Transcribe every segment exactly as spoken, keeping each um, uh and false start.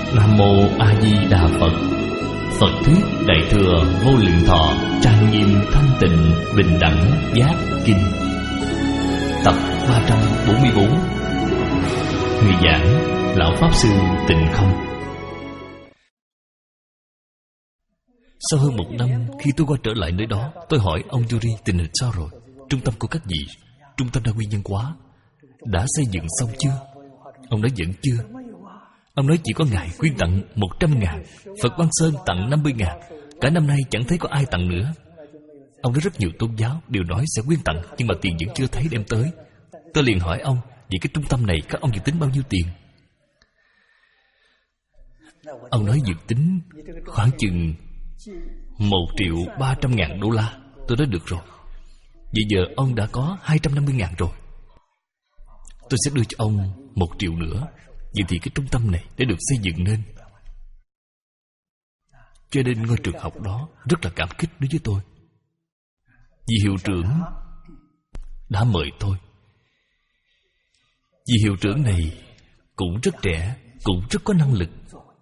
Nam Mô A Di Đà Phật. Phật thuyết Đại thừa Vô Lượng Thọ trang nghiêm thanh tịnh bình đẳng giác kinh. Tập ba trăm bốn mươi bốn. Người giảng Lão Pháp Sư Tịnh Không. Sau hơn một năm, khi tôi quay trở lại nơi đó, tôi hỏi ông Yuri tình hình sao rồi? Trung tâm của các vị, trung tâm đa nguyên nhân hóa, đã xây dựng xong chưa? Ông nói vẫn chưa. Ông nói chỉ có ngài quyên tặng một trăm ngàn, Phật Quang Sơn tặng năm mươi ngàn. Cả năm nay chẳng thấy có ai tặng nữa. Ông nói rất nhiều tôn giáo đều nói sẽ quyên tặng, nhưng mà tiền vẫn chưa thấy đem tới. Tôi liền hỏi ông, vậy cái trung tâm này các ông dự tính bao nhiêu tiền? Ông nói dự tính khoảng chừng một triệu ba trăm ngàn đô la. Tôi nói được rồi. Vậy giờ ông đã có hai trăm năm mươi ngàn rồi. Tôi sẽ đưa cho ông một triệu nữa. Vậy thì cái trung tâm này đã được xây dựng nên. Cho nên ngôi trường học đó rất là cảm kích đối với tôi. Vì hiệu trưởng đã mời tôi. Vì hiệu trưởng này cũng rất trẻ, cũng rất có năng lực.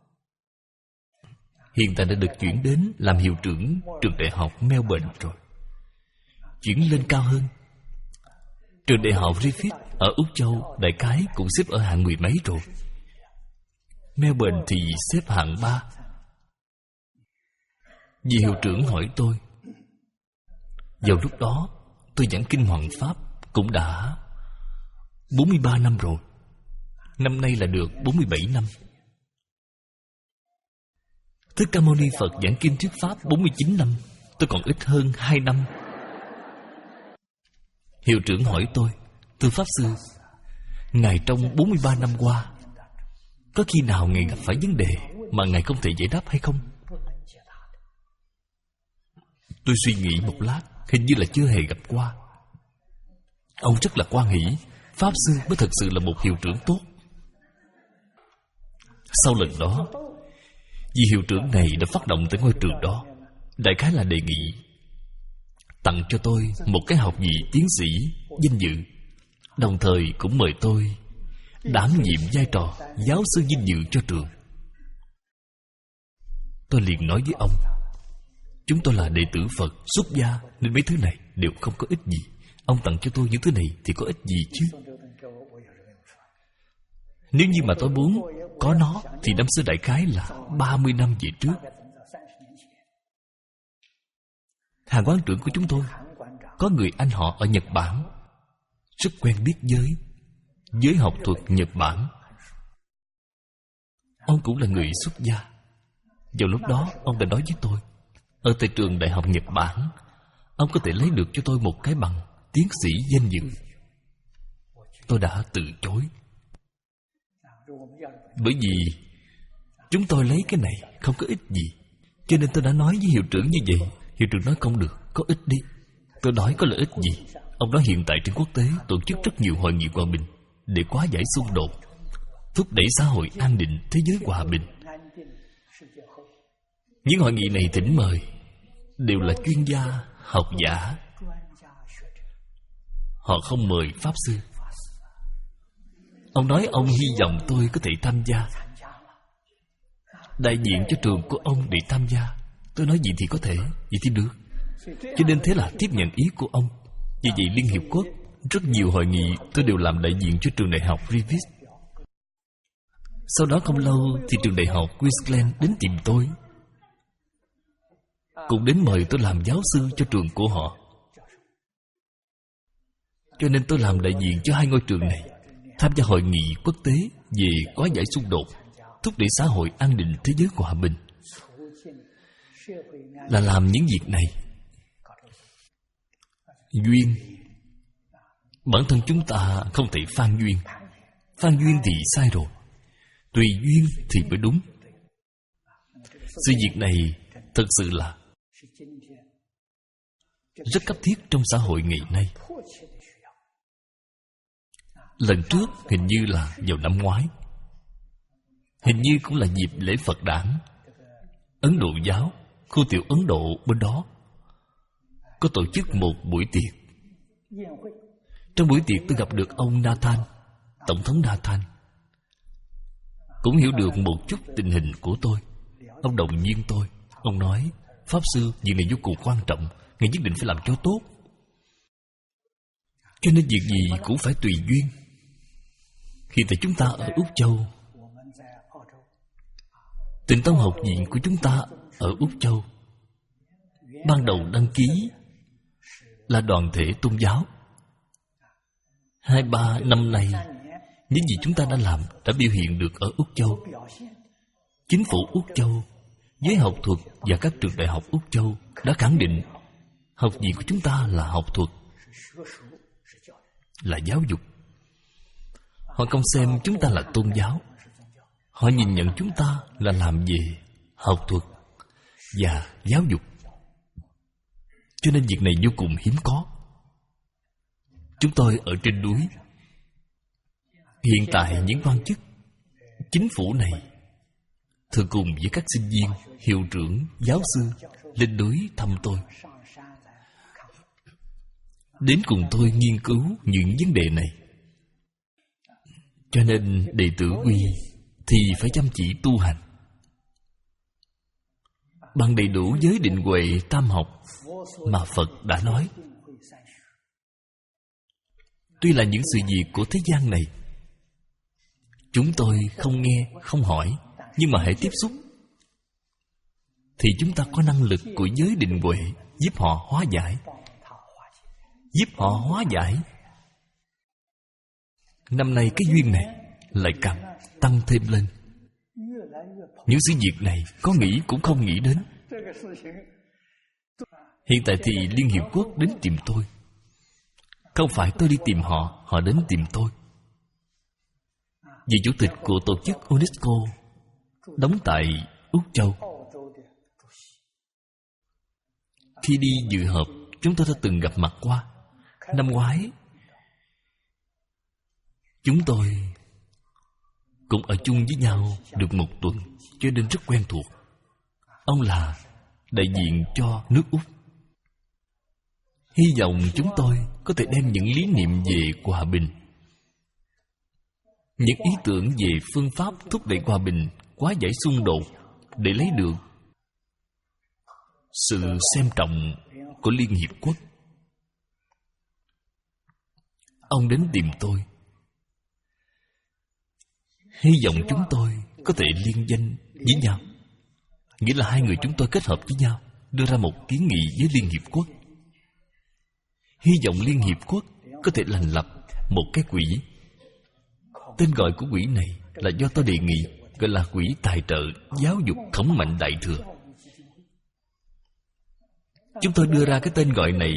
Hiện tại đã được chuyển đến làm hiệu trưởng trường đại học Melbourne rồi. Chuyển lên cao hơn. Trường đại học Griffith ở Úc Châu đại khái cũng xếp ở hạng mười mấy rồi. Melbourne thì xếp hạng ba. Vì hiệu trưởng hỏi tôi, vào lúc đó tôi giảng kinh Hoằng Pháp cũng đã bốn mươi ba năm rồi. Năm nay là được bốn mươi bảy năm. Thích Ca Mâu Ni Phật giảng kinh thuyết Pháp bốn mươi chín năm. Tôi còn ít hơn hai năm. Hiệu trưởng hỏi tôi, thưa Pháp Sư, ngài trong bốn mươi ba năm qua, có khi nào ngài gặp phải vấn đề mà ngài không thể giải đáp hay không? Tôi suy nghĩ một lát, hình như là chưa hề gặp qua. Ông rất là hoan hỉ, Pháp Sư mới thật sự là một hiệu trưởng tốt. Sau lần đó, vì hiệu trưởng này đã phát động tới ngôi trường đó, đại khái là đề nghị tặng cho tôi một cái học vị tiến sĩ danh dự, đồng thời cũng mời tôi đảm nhiệm vai trò giáo sư vinh dự cho trường. Tôi liền nói với ông, chúng tôi là đệ tử Phật xuất gia nên mấy thứ này đều không có ích gì. Ông tặng cho tôi những thứ này thì có ích gì chứ? Nếu như mà tôi muốn có nó thì năm xưa đại khái là ba mươi năm về trước. Hàng quán trưởng của chúng tôi có người anh họ ở Nhật Bản, rất quen biết với giới học thuật Nhật Bản. Ông cũng là người xuất gia. Vào lúc đó ông đã nói với tôi, ở tại trường đại học Nhật Bản, ông có thể lấy được cho tôi một cái bằng tiến sĩ danh dự. Tôi đã từ chối. Bởi vì chúng tôi lấy cái này không có ích gì. Cho nên tôi đã nói với hiệu trưởng như vậy. Hiệu trưởng nói không được, có ích đi. Tôi nói có lợi ích gì? Ông nói hiện tại trên quốc tế tổ chức rất nhiều hội nghị hòa bình để hóa giải xung đột, thúc đẩy xã hội an định, thế giới hòa bình. Những hội nghị này thỉnh mời đều là chuyên gia, học giả. Họ không mời Pháp Sư. Ông nói ông hy vọng tôi có thể tham gia, đại diện cho trường của ông để tham gia. Tôi nói gì thì có thể, vậy thì được. Cho nên thế là tiếp nhận ý của ông. Vì vậy Liên Hiệp Quốc rất nhiều hội nghị tôi đều làm đại diện cho trường đại học Griffith. Sau đó không lâu thì trường đại học Queensland đến tìm tôi, cũng đến mời tôi làm giáo sư cho trường của họ. Cho nên tôi làm đại diện cho hai ngôi trường này, tham gia hội nghị quốc tế về hóa giải xung đột, thúc đẩy xã hội an định, thế giới hòa bình. Là làm những việc này. Duyên, bản thân chúng ta không thể phan duyên. Phan duyên thì sai rồi. Tùy duyên thì mới đúng. Sự việc này thật sự là rất cấp thiết trong xã hội ngày nay. Lần trước hình như là vào năm ngoái, hình như cũng là dịp lễ Phật đản, Ấn Độ giáo, khu tiểu Ấn Độ bên đó có tổ chức một buổi tiệc. Trong buổi tiệc tôi gặp được ông Nathan, Tổng thống Nathan. cũng hiểu được một chút tình hình của tôi. Ông động viên tôi. Ông nói, Pháp Sư, việc này vô cùng quan trọng, ngài nhất định phải làm cho tốt. Cho nên việc gì cũng phải tùy duyên. Hiện tại chúng ta ở Úc Châu, Tịnh Tông học viện của chúng ta ở Úc Châu, ban đầu đăng ký là đoàn thể tôn giáo. Hai ba năm nay, những gì chúng ta đã làm đã biểu hiện được ở Úc Châu. Chính phủ Úc Châu, giới học thuật và các trường đại học Úc Châu đã khẳng định học viện của chúng ta là học thuật, là giáo dục. Họ không xem chúng ta là tôn giáo. Họ nhìn nhận chúng ta là làm về học thuật và giáo dục. Cho nên việc này vô cùng hiếm có. Chúng tôi ở trên núi. Hiện tại những quan chức chính phủ này thường cùng với các sinh viên, hiệu trưởng, giáo sư lên núi thăm tôi, đến cùng tôi nghiên cứu những vấn đề này. Cho nên đệ tử quy thì phải chăm chỉ tu hành bằng đầy đủ giới định huệ tam học mà Phật đã nói. Tuy là những sự việc của thế gian này chúng tôi không nghe, không hỏi, nhưng mà hãy tiếp xúc thì chúng ta có năng lực của giới định huệ giúp họ hóa giải. Giúp họ hóa giải. Năm nay cái duyên này lại càng tăng thêm lên. Những sự việc này có nghĩ cũng không nghĩ đến. Hiện tại thì Liên Hiệp Quốc đến tìm tôi. Không phải tôi đi tìm họ, họ đến tìm tôi. Vị chủ tịch của tổ chức UNESCO đóng tại Úc Châu. Khi đi dự họp, chúng tôi đã từng gặp mặt qua. Năm ngoái chúng tôi cũng ở chung với nhau được một tuần, cho nên rất quen thuộc. Ông là đại diện cho nước Úc. Hy vọng chúng tôi có thể đem những lý niệm về hòa bình, những ý tưởng về phương pháp thúc đẩy hòa bình, hóa giải xung đột để lấy được sự xem trọng của Liên Hiệp Quốc. Ông đến tìm tôi, hy vọng chúng tôi có thể liên danh với nhau, nghĩa là hai người chúng tôi kết hợp với nhau, đưa ra một kiến nghị với Liên Hiệp Quốc. Hy vọng Liên Hiệp Quốc có thể thành lập một cái quỹ. Tên gọi của quỹ này là do tôi đề nghị, gọi là Quỹ Tài trợ Giáo dục Khổng Mạnh Đại Thừa. Chúng tôi đưa ra cái tên gọi này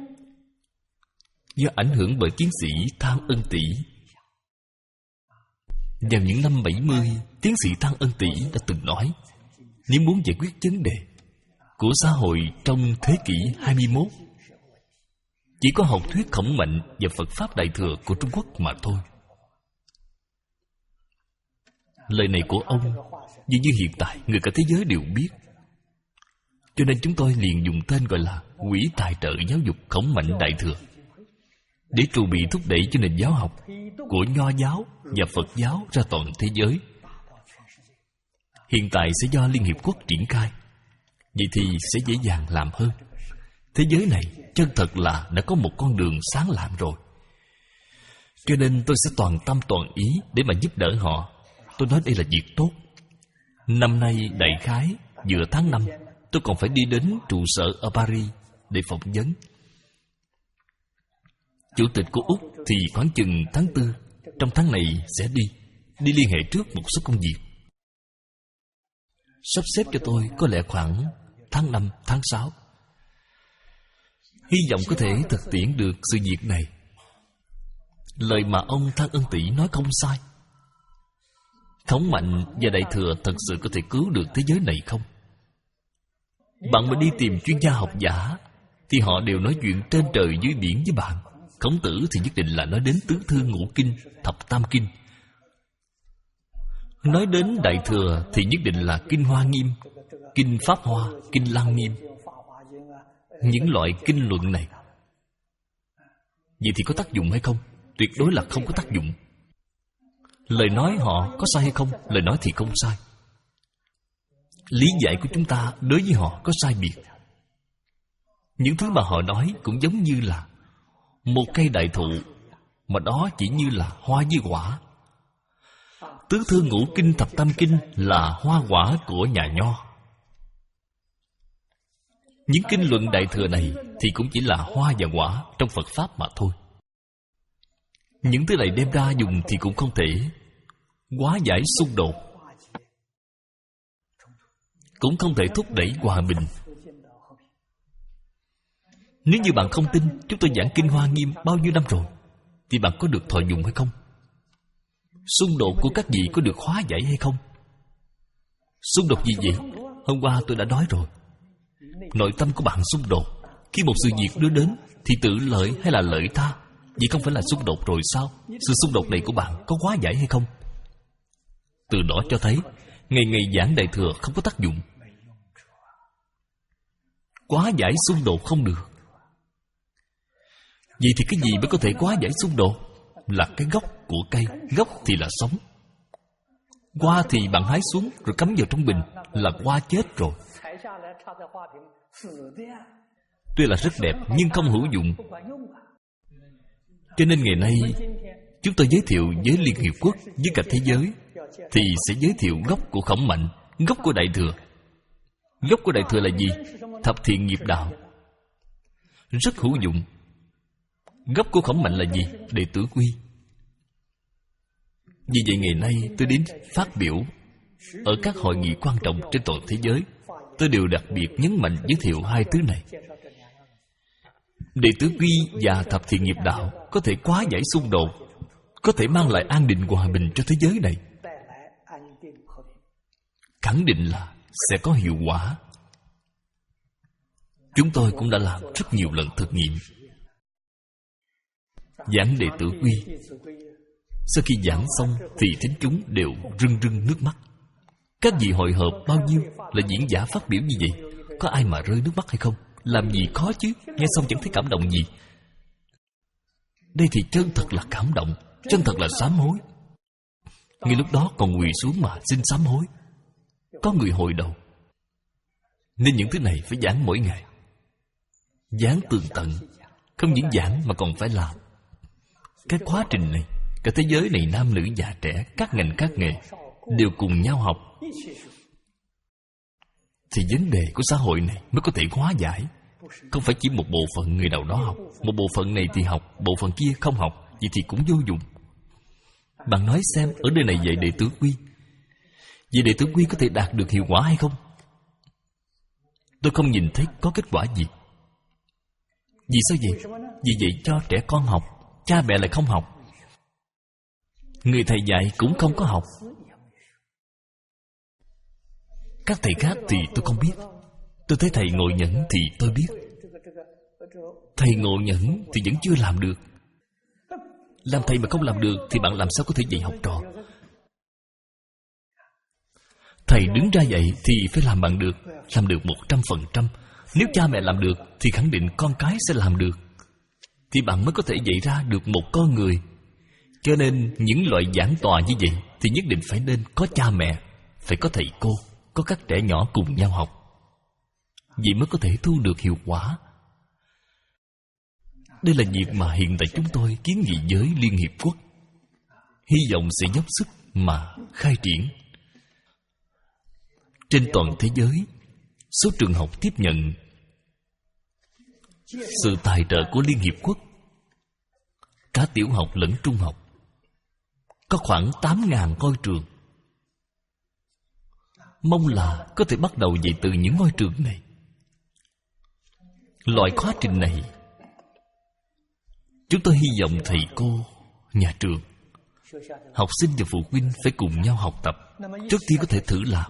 do ảnh hưởng bởi tiến sĩ Thang Ân Tỷ. Vào những năm bảy mươi, tiến sĩ Thang Ân Tỷ đã từng nói, nếu muốn giải quyết vấn đề của xã hội trong thế kỷ hai mươi mốt, chỉ có học thuyết Khổng Mạnh và Phật Pháp Đại Thừa của Trung Quốc mà thôi. Lời này của ông dường như hiện tại người cả thế giới đều biết. Cho nên chúng tôi liền dùng tên gọi là Quỹ Tài trợ Giáo dục Khổng Mạnh Đại Thừa, để trù bị thúc đẩy cho nền giáo học của Nho giáo và Phật giáo ra toàn thế giới. Hiện tại sẽ do Liên Hiệp Quốc triển khai. Vậy thì sẽ dễ dàng làm hơn. Thế giới này chân thật là đã có một con đường sáng lạng rồi. Cho nên tôi sẽ toàn tâm toàn ý để mà giúp đỡ họ. Tôi nói đây là việc tốt. Năm nay đại khái giữa tháng năm, tôi còn phải đi đến trụ sở ở Paris để phỏng vấn. Chủ tịch của Úc thì khoảng chừng tháng tư, trong tháng này sẽ đi Đi liên hệ trước một số công việc. Sắp xếp cho tôi có lẽ khoảng tháng năm, tháng sáu. Hy vọng có thể thực tiễn được sự việc này. Lời mà ông Thang Ân Tỷ nói không sai. Khổng Mạnh và Đại Thừa thật sự có thể cứu được thế giới này không? Bạn mà đi tìm chuyên gia học giả thì họ đều nói chuyện trên trời dưới biển với bạn. Khổng Tử thì nhất định là nói đến tứ thư ngũ kinh, thập tam kinh. Nói đến Đại Thừa thì nhất định là Kinh Hoa Nghiêm, Kinh Pháp Hoa, Kinh Lăng Nghiêm. Những loại kinh luận này, vậy thì có tác dụng hay không? Tuyệt đối là không có tác dụng. Lời nói họ có sai hay không? Lời nói thì không sai. Lý giải của chúng ta đối với họ có sai biệt. Những thứ mà họ nói cũng giống như là một cây đại thụ, mà đó chỉ như là hoa với quả. Tứ thư ngũ kinh thập tam kinh là hoa quả của nhà Nho. Những kinh luận đại thừa này thì cũng chỉ là hoa và quả trong Phật Pháp mà thôi. Những thứ này đem ra dùng thì cũng không thể hóa giải xung đột, cũng không thể thúc đẩy hòa bình. Nếu như bạn không tin chúng tôi giảng kinh Hoa Nghiêm bao nhiêu năm rồi, thì bạn có được thọ dụng hay không? Xung đột của các vị có được hóa giải hay không? Xung đột gì vậy? Hôm qua tôi đã nói rồi. Nội tâm của bạn xung đột. Khi một sự việc đưa đến thì tự lợi hay là lợi ta? Vậy không phải là xung đột rồi sao? Sự xung đột này của bạn có hóa giải hay không? Từ đó cho thấy ngày ngày giảng đại thừa không có tác dụng. Hóa giải xung đột không được. Vậy thì cái gì mới có thể hóa giải xung đột? Là cái gốc của cây. Gốc thì là sống. Hoa thì bạn hái xuống rồi cắm vào trong bình, là hoa chết rồi. Tuy là rất đẹp nhưng không hữu dụng. Cho nên ngày nay chúng tôi giới thiệu với Liên Hiệp Quốc, với cả thế giới, thì sẽ giới thiệu gốc của Khổng Mạnh, gốc của Đại Thừa. Gốc của Đại Thừa là gì? Thập thiện nghiệp đạo, rất hữu dụng. Gốc của Khổng Mạnh là gì? Đệ tử quy. Vì vậy ngày nay tôi đến phát biểu ở các hội nghị quan trọng trên toàn thế giới, tôi đều đặc biệt nhấn mạnh giới thiệu hai thứ này. Đệ tử quy và thập thiện nghiệp đạo có thể hóa giải xung đột, có thể mang lại an định hòa bình cho thế giới này. Khẳng định là sẽ có hiệu quả. Chúng tôi cũng đã làm rất nhiều lần thực nghiệm. Giảng đệ tử quy, sau khi giảng xong thì thính chúng đều rưng rưng nước mắt. Các vị hội họp bao nhiêu là diễn giả phát biểu như vậy, có ai mà rơi nước mắt hay không? Làm gì có chứ, nghe xong chẳng thấy cảm động gì. Đây thì chân thật là cảm động, chân thật là sám hối. Ngay lúc đó còn quỳ xuống mà xin sám hối. Có người hồi đầu. Nên những thứ này phải giảng mỗi ngày, giảng tường tận. Không những giảng mà còn phải làm. Cái quá trình này, cả thế giới này nam nữ già trẻ, các ngành các nghề đều cùng nhau học, thì vấn đề của xã hội này mới có thể hóa giải. Không phải chỉ một bộ phận người nào đó học, một bộ phận này thì học, bộ phận kia không học, vậy thì cũng vô dụng. Bạn nói xem, ở nơi này dạy đệ tử quy, vậy đệ tử quy có thể đạt được hiệu quả hay không? Tôi không nhìn thấy có kết quả gì. Vì sao vậy? Vì vậy cho trẻ con học, cha mẹ lại không học, người thầy dạy cũng không có học. Các thầy khác thì tôi không biết. Tôi thấy thầy Ngộ Nhẫn thì tôi biết. Thầy Ngộ Nhẫn thì vẫn chưa làm được. Làm thầy mà không làm được thì bạn làm sao có thể dạy học trò? Thầy đứng ra dạy thì phải làm bằng được, làm được một trăm phần trăm. Nếu cha mẹ làm được thì khẳng định con cái sẽ làm được, thì bạn mới có thể dạy ra được một con người. Cho nên những loại giảng tòa như vậy thì nhất định phải nên có cha mẹ, phải có thầy cô, có các trẻ nhỏ cùng nhau học. Vậy mới có thể thu được hiệu quả. Đây là việc mà hiện tại chúng tôi kiến nghị với Liên Hiệp Quốc, hy vọng sẽ dốc sức mà khai triển. Trên toàn thế giới, số trường học tiếp nhận sự tài trợ của Liên Hiệp Quốc, cả tiểu học lẫn trung học, có khoảng tám nghìn ngôi trường. Mong là có thể bắt đầu dạy từ những ngôi trường này. Loại khóa trình này, chúng tôi hy vọng thầy cô, nhà trường, học sinh và phụ huynh phải cùng nhau học tập. Trước tiên có thể thử làm.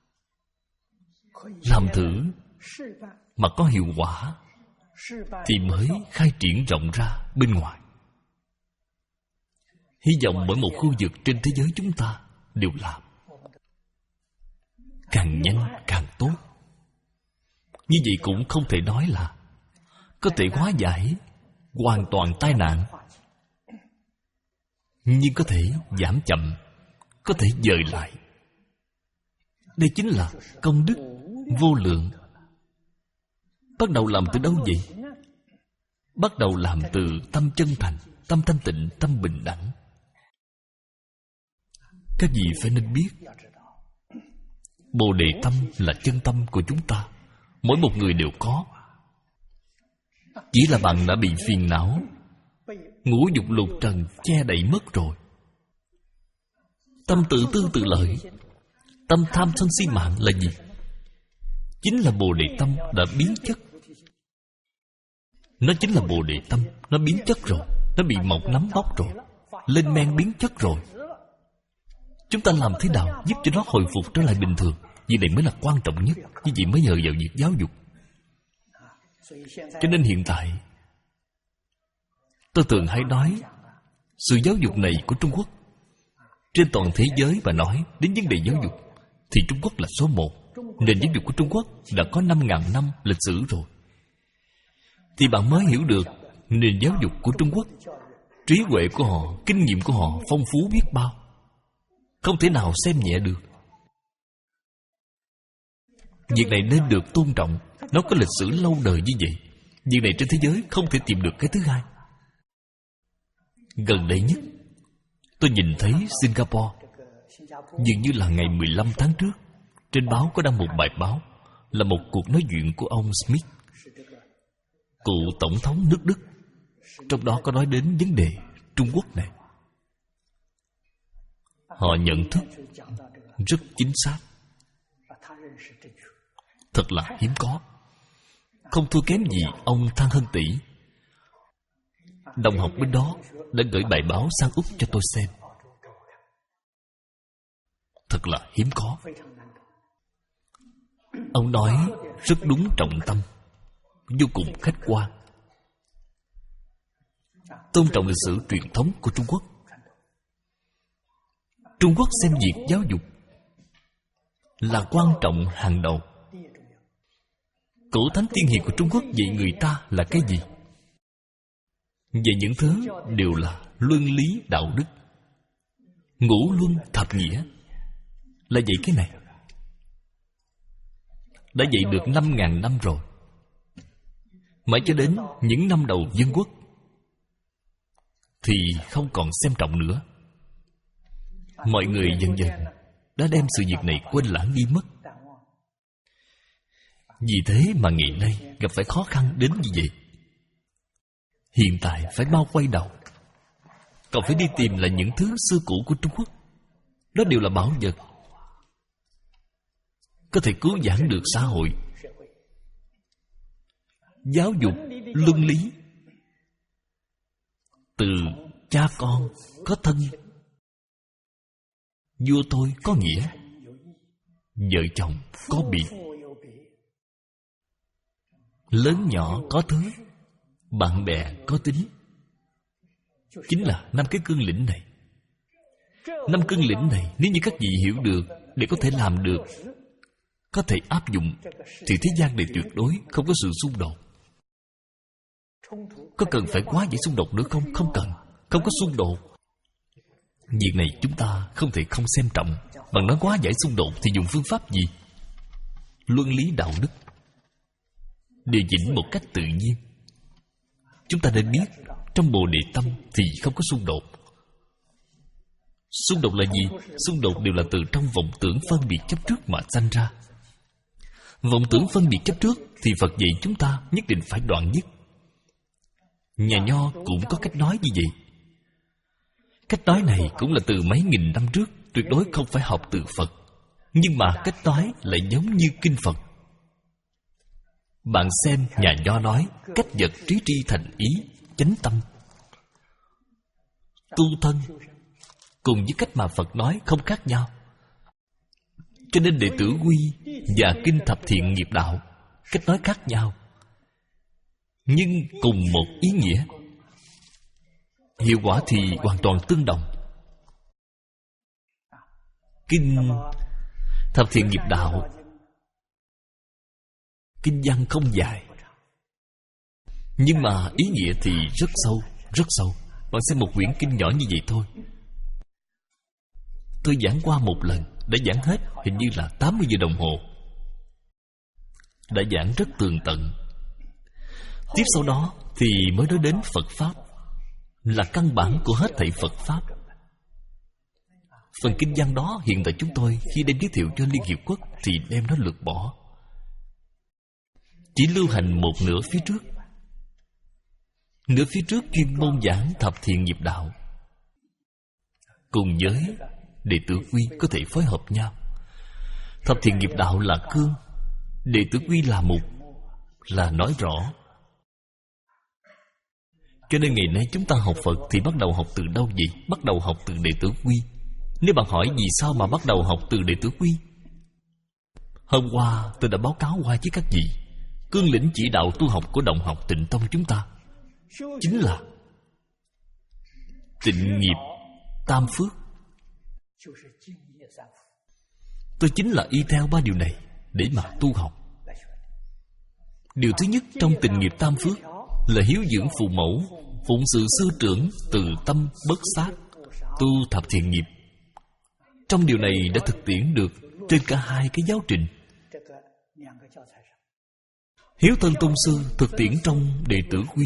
Làm thử mà có hiệu quả thì mới khai triển rộng ra bên ngoài. Hy vọng mỗi một khu vực trên thế giới chúng ta đều làm. Càng nhanh càng tốt. Như vậy cũng không thể nói là có thể hóa giải hoàn toàn tai nạn. nhưng có thể giảm chậm, có thể dời lại. Đây chính là công đức vô lượng. Bắt đầu làm từ đâu vậy? Bắt đầu làm từ tâm chân thành, tâm thanh tịnh, tâm bình đẳng. Các vị phải nên biết, Bồ Đề tâm là chân tâm của chúng ta. Mỗi một người đều có. Chỉ là bạn đã bị phiền não, ngũ dục lục trần che đậy mất rồi. Tâm tự tư tự lợi, tâm tham sân si mạng là gì? Chính là Bồ Đề tâm đã biến chất. Nó chính là Bồ Đề tâm. Nó biến chất rồi. Nó bị mọc nấm bóc rồi, lên men biến chất rồi. Chúng ta làm thế nào giúp cho nó hồi phục trở lại bình thường? Việc này mới là quan trọng nhất. Như vậy mới nhờ vào việc giáo dục. Cho nên hiện tại tôi thường hay nói, sự giáo dục này của Trung Quốc, trên toàn thế giới mà nói đến vấn đề giáo dục thì Trung Quốc là số một. Nền giáo dục của Trung Quốc đã có năm ngàn năm lịch sử rồi. Thì bạn mới hiểu được nền giáo dục của Trung Quốc, trí huệ của họ, kinh nghiệm của họ phong phú biết bao, không thể nào xem nhẹ được. Việc này nên được tôn trọng. Nó có lịch sử lâu đời như vậy. Việc này trên thế giới không thể tìm được cái thứ hai. Gần đây nhất, tôi nhìn thấy Singapore. Dường như là ngày mười lăm tháng trước, trên báo có đăng một bài báo, là một cuộc nói chuyện của ông Smith, cựu tổng thống nước Đức. Trong đó có nói đến vấn đề Trung Quốc này. Họ nhận thức rất chính xác, thật là hiếm có. Không thua kém gì ông Thang Hân Tỷ. Đồng học bên đó đã gửi bài báo sang Úc cho tôi xem. Thật là hiếm có. Ông nói rất đúng trọng tâm, vô cùng khách quan, tôn trọng lịch sử truyền thống của Trung Quốc. Trung Quốc xem việc giáo dục là quan trọng hàng đầu. Cổ thánh tiên hiền của Trung Quốc dạy người ta là cái gì? Về những thứ đều là luân lý đạo đức. Ngũ luân thập nghĩa là dạy cái này. Đã dạy được năm ngàn năm rồi. Mãi cho đến những năm đầu dân quốc thì không còn xem trọng nữa. Mọi người dần dần đã đem sự việc này quên lãng đi mất. Vì thế mà ngày nay gặp phải khó khăn đến như vậy. Hiện tại phải mau quay đầu, còn phải đi tìm lại những thứ xưa cũ của Trung Quốc. Đó đều là bảo vật, có thể cứu vãn được xã hội. Giáo dục luân lý, từ cha con có thân, vua tôi có nghĩa, vợ chồng có biệt, lớn nhỏ có thứ, bạn bè có tính. Chính là năm cái cương lĩnh này. Năm cương lĩnh này nếu như các vị hiểu được, để có thể làm được, có thể áp dụng, thì thế gian này tuyệt đối không có sự xung đột. Có cần phải quá giải xung đột nữa không? Không cần. Không có xung đột. Việc này chúng ta không thể không xem trọng. Bằng nói quá giải xung đột thì dùng phương pháp gì? Luân lý đạo đức, điều chỉnh một cách tự nhiên. Chúng ta nên biết, trong Bồ Đề tâm thì không có xung đột. Xung đột là gì? Xung đột đều là từ trong vọng tưởng phân biệt chấp trước mà sanh ra. Vọng tưởng phân biệt chấp trước thì Phật dạy chúng ta nhất định phải đoạn dứt. Nhà Nho cũng có cách nói như vậy. Cách nói này cũng là từ mấy nghìn năm trước, tuyệt đối không phải học từ Phật. Nhưng mà cách nói lại giống như kinh Phật. Bạn xem nhà Nho nói, cách vật trí tri thành ý, chánh tâm. Tu thân cùng với cách mà Phật nói không khác nhau. Cho nên đệ tử quy và kinh thập thiện nghiệp đạo, cách nói khác nhau, nhưng cùng một ý nghĩa, hiệu quả thì hoàn toàn tương đồng. Kinh thập thiện nghiệp đạo, kinh văn không dài, nhưng mà ý nghĩa thì rất sâu, rất sâu. Bạn xem một quyển kinh nhỏ như vậy thôi, Tôi giảng qua một lần, đã giảng hết hình như là tám mươi giờ đồng hồ. Đã giảng rất tường tận. Tiếp sau đó thì mới nói đến Phật Pháp, là căn bản của hết thảy Phật Pháp. Phần kinh văn đó hiện tại chúng tôi khi đem giới thiệu cho Liên Hiệp Quốc thì đem nó lược bỏ, chỉ lưu hành một nửa phía trước. Nửa phía trước chuyên môn giảng thập thiện nghiệp đạo, cùng với đệ tử quy có thể phối hợp nhau. Thập thiện nghiệp đạo là cương, đệ tử quy là mục, là nói rõ. Cho nên ngày nay chúng ta học Phật thì bắt đầu học từ đâu vậy? Bắt đầu học từ đệ tử quy. Nếu bạn hỏi vì sao mà bắt đầu học từ đệ tử quy, hôm qua tôi đã báo cáo qua với các vị, cương lĩnh chỉ đạo tu học của Đồng học Tịnh Tông chúng ta chính là tịnh nghiệp tam phước. Tôi chính là y theo ba điều này để mà tu học. Điều thứ nhất trong tịnh nghiệp tam phước là hiếu dưỡng phụ mẫu, phụng sự sư trưởng, từ tâm bất sát, tu thập thiện nghiệp. Trong điều này đã thực tiễn được trên cả hai cái giáo trình. Hiếu thân tôn sư thực tiễn trong đệ tử quy,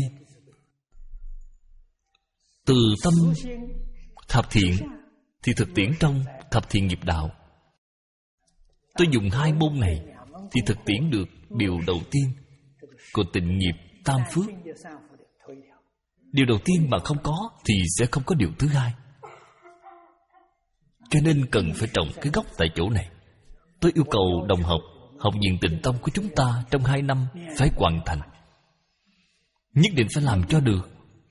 từ tâm thập thiện thì thực tiễn trong thập thiện nghiệp đạo. Tôi dùng hai môn này thì thực tiễn được điều đầu tiên của tịnh nghiệp tam phước. Điều đầu tiên mà không có thì sẽ không có điều thứ hai. Cho nên cần phải trồng cái gốc tại chỗ này. Tôi yêu cầu đồng học học viện Tịnh Tông của chúng ta trong hai năm phải hoàn thành. Nhất định phải làm cho được.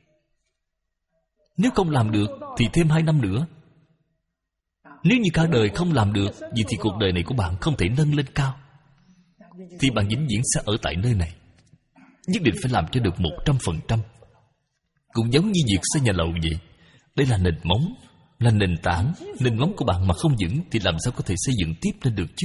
Nếu không làm được thì thêm hai năm nữa. Nếu như cả đời không làm được, vậy thì cuộc đời này của bạn không thể nâng lên cao, thì bạn vĩnh viễn sẽ ở tại nơi này. Nhất định phải làm cho được một trăm phần trăm. Cũng giống như việc xây nhà lầu vậy. Đây là nền móng, là nền tảng. Nền móng của bạn mà không vững thì làm sao có thể xây dựng tiếp lên được chứ?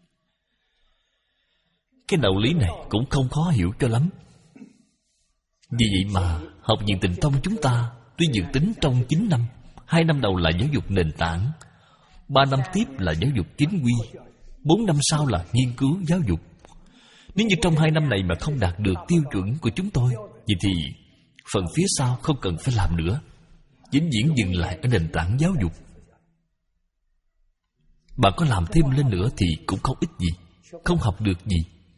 Cái đạo lý này cũng không khó hiểu cho lắm. Vì vậy mà học viện Tịnh Tông chúng ta tuy dự tính trong chín năm, hai năm đầu là giáo dục nền tảng, ba năm tiếp là giáo dục chính quy, bốn năm sau là nghiên cứu giáo dục. Nếu như trong hai năm này mà không đạt được tiêu chuẩn của chúng tôi, vậy thì phần phía sau không cần phải làm nữa, vĩnh viễn dừng lại ở nền tảng giáo dục. Bạn có làm thêm lên nữa thì cũng không ích gì, không học được gì.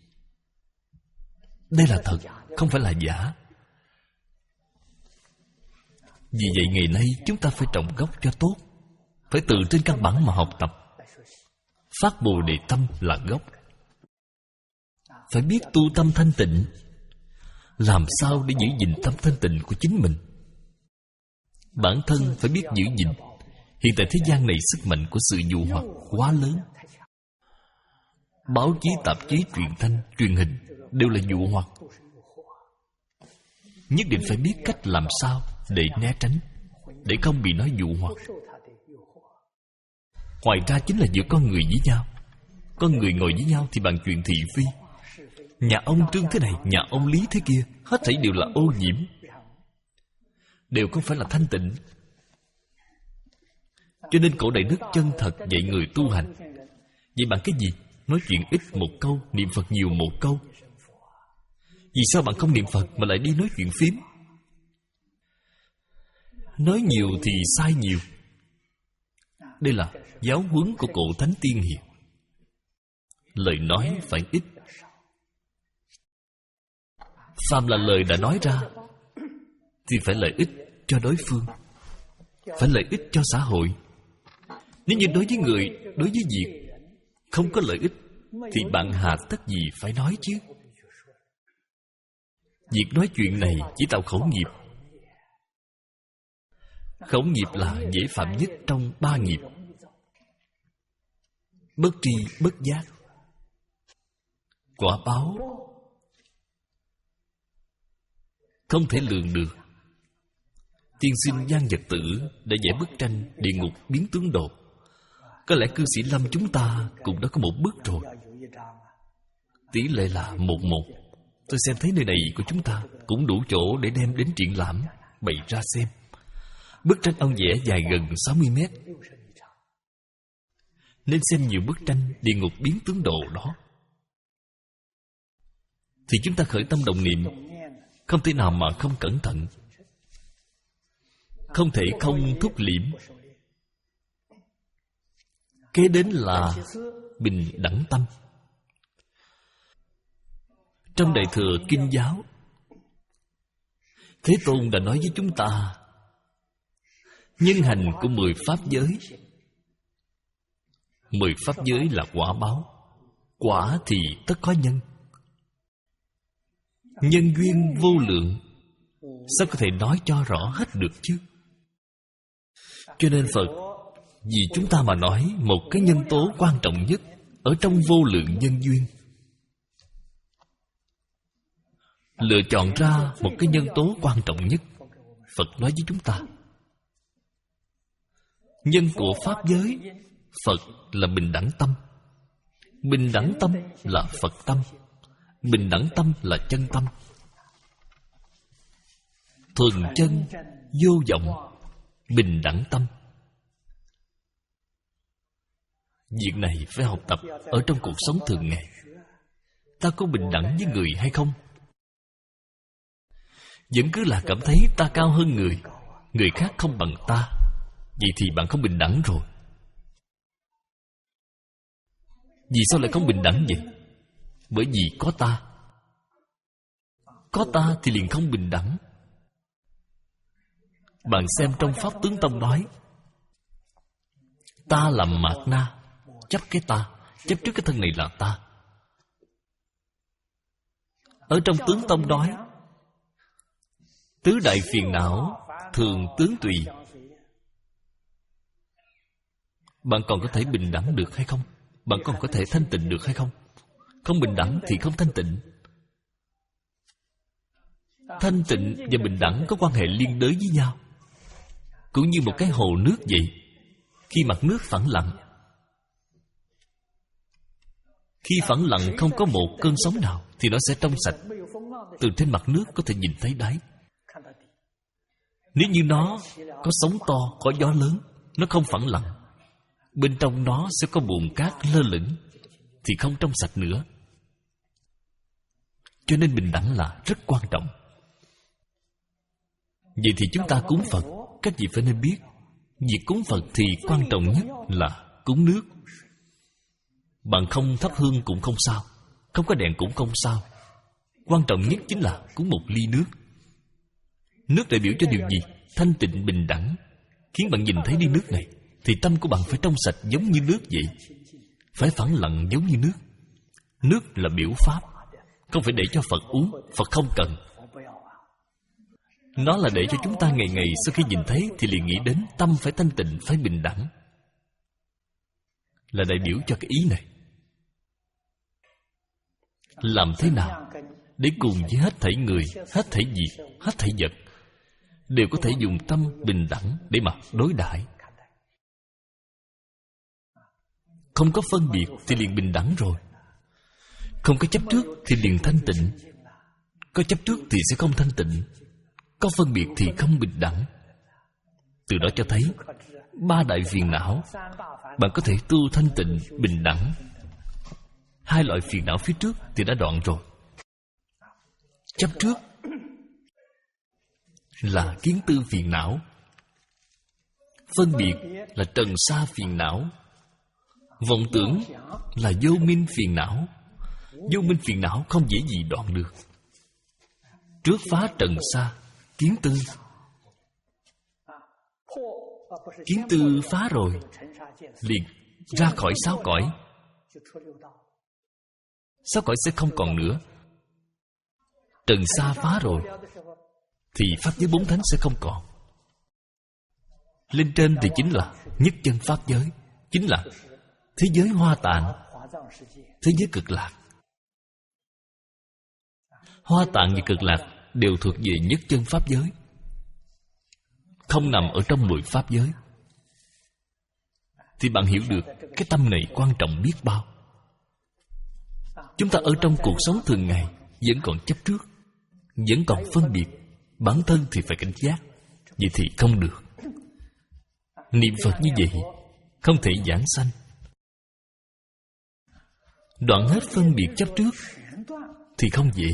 Đây là thật, không phải là giả. Vì vậy ngày nay chúng ta phải trồng gốc cho tốt, phải từ trên căn bản mà học tập. Phát Bồ Đề tâm là gốc. Phải biết tu tâm thanh tịnh. Làm sao để giữ gìn tâm thanh tịnh của chính mình? Bản thân phải biết giữ gìn. Hiện tại thế gian này sức mạnh của sự dụ hoặc quá lớn. Báo chí, tạp chí, truyền thanh, truyền hình đều là dụ hoặc. Nhất định phải biết cách làm sao để né tránh, để không bị nó dụ hoặc. Ngoài ra chính là giữa con người với nhau. Con người ngồi với nhau thì bàn chuyện thị phi. Nhà ông Trương thế này, nhà ông Lý thế kia, hết thảy đều là ô nhiễm, đều không phải là thanh tịnh. Cho nên cổ Đại Đức chân thật dạy người tu hành. Vậy bạn cái gì? Nói chuyện ít một câu, niệm Phật nhiều một câu. Vì sao bạn không niệm Phật mà lại đi nói chuyện phím? Nói nhiều thì sai nhiều. Đây là giáo huấn của cổ Thánh Tiên Hiền. Lời nói phải ít. Phàm là lời đã nói ra thì phải lợi ích cho đối phương, phải lợi ích cho xã hội. Nếu như đối với người, đối với việc không có lợi ích thì bạn hà tất gì phải nói chứ? Việc nói chuyện này chỉ tạo khẩu nghiệp. Khẩu nghiệp là dễ phạm nhất trong ba nghiệp. Bất tri bất giác. Quả báo không thể lường được. Tiên sinh Giang Vật Tử đã vẽ bức tranh địa ngục biến tướng độ. Có lẽ cư sĩ Lâm chúng ta cũng đã có một bức rồi. Tỷ lệ là một một. Tôi xem thấy nơi này của chúng ta cũng đủ chỗ để đem đến triển lãm, bày ra xem. Bức tranh ông vẽ dài gần sáu mươi mét, nên xem nhiều bức tranh địa ngục biến tướng độ đó, thì chúng ta khởi tâm động niệm không thể nào mà không cẩn thận, không thể không thúc liễm. Kế đến là bình đẳng tâm. Trong Đại Thừa Kinh Giáo, Thế Tôn đã nói với chúng ta nhân hành của mười pháp giới. Mười pháp giới là quả báo. Quả thì tất có nhân. Nhân duyên vô lượng, sao có thể nói cho rõ hết được chứ? Cho nên Phật vì chúng ta mà nói một cái nhân tố quan trọng nhất ở trong vô lượng nhân duyên, lựa chọn ra một cái nhân tố quan trọng nhất. Phật nói với chúng ta, nhân của pháp giới, Phật là bình đẳng tâm. Bình đẳng tâm là Phật tâm. Bình đẳng tâm là chân tâm. Thuần chân, vô vọng, bình đẳng tâm. Việc này phải học tập ở trong cuộc sống thường ngày. Ta có bình đẳng với người hay không? Vẫn cứ là cảm thấy ta cao hơn người, người khác không bằng ta, vậy thì bạn không bình đẳng rồi. Vì sao lại không bình đẳng vậy? Bởi vì có ta. Có ta thì liền không bình đẳng. Bạn xem trong Pháp Tướng Tông nói, ta là mạt na, chấp cái ta, chấp trước cái thân này là ta. Ở trong Tướng Tông nói, tứ đại phiền não thường tướng tùy. Bạn còn có thể bình đẳng được hay không? Bạn còn có thể thanh tịnh được hay không? Không bình đẳng thì không thanh tịnh. Thanh tịnh và bình đẳng có quan hệ liên đới với nhau, cũng như một cái hồ nước vậy. Khi mặt nước phẳng lặng, khi phẳng lặng không có một cơn sóng nào, thì nó sẽ trong sạch. Từ trên mặt nước có thể nhìn thấy đáy. Nếu như nó có sóng to, có gió lớn, nó không phẳng lặng, bên trong nó sẽ có bùn cát lơ lửng, thì không trong sạch nữa. Cho nên bình đẳng là rất quan trọng. Vậy thì chúng ta cúng Phật, các vị phải nên biết, việc cúng Phật thì quan trọng nhất là cúng nước. Bạn không thắp hương cũng không sao, không có đèn cũng không sao. Quan trọng nhất chính là cúng một ly nước. Nước đại biểu cho điều gì? Thanh tịnh bình đẳng. Khiến bạn nhìn thấy ly nước này, thì tâm của bạn phải trong sạch giống như nước vậy, phải phẳng lặng giống như nước. Nước là biểu pháp, không phải để cho Phật uống. Phật không cần. Nó là để cho chúng ta ngày ngày sau khi nhìn thấy thì liền nghĩ đến tâm phải thanh tịnh, phải bình đẳng, là đại biểu cho cái ý này. Làm thế nào để cùng với hết thảy người, hết thảy việc, hết thảy vật đều có thể dùng tâm bình đẳng để mà đối đãi. Không có phân biệt thì liền bình đẳng rồi. Không có chấp trước thì liền thanh tịnh. Có chấp trước thì sẽ không thanh tịnh. Có phân biệt thì không bình đẳng. Từ đó cho thấy ba đại phiền não bạn có thể tu thanh tịnh, bình đẳng. Hai loại phiền não phía trước thì đã đoạn rồi. Chấp trước là kiến tư phiền não. Phân biệt là trần sa phiền não. Vọng tưởng là vô minh phiền não. Vô minh phiền não không dễ gì đoạn được. Trước phá trần sa, kiến tư. Kiến tư phá rồi, liền ra khỏi sáu cõi. Sáu cõi sẽ không còn nữa. Trần sa phá rồi, thì pháp giới bốn thánh sẽ không còn. Lên trên thì chính là nhất chân pháp giới, chính là thế giới Hoa Tạng, thế giới Cực Lạc. Hoa Tạng và Cực Lạc đều thuộc về nhất chân pháp giới, không nằm ở trong mười pháp giới. Thì bạn hiểu được cái tâm này quan trọng biết bao. Chúng ta ở trong cuộc sống thường ngày vẫn còn chấp trước, vẫn còn phân biệt. Bản thân thì phải cảnh giác. Vậy thì không được. Niệm Phật như vậy không thể giảng sanh. đoạn hết phân biệt chấp trước thì không dễ.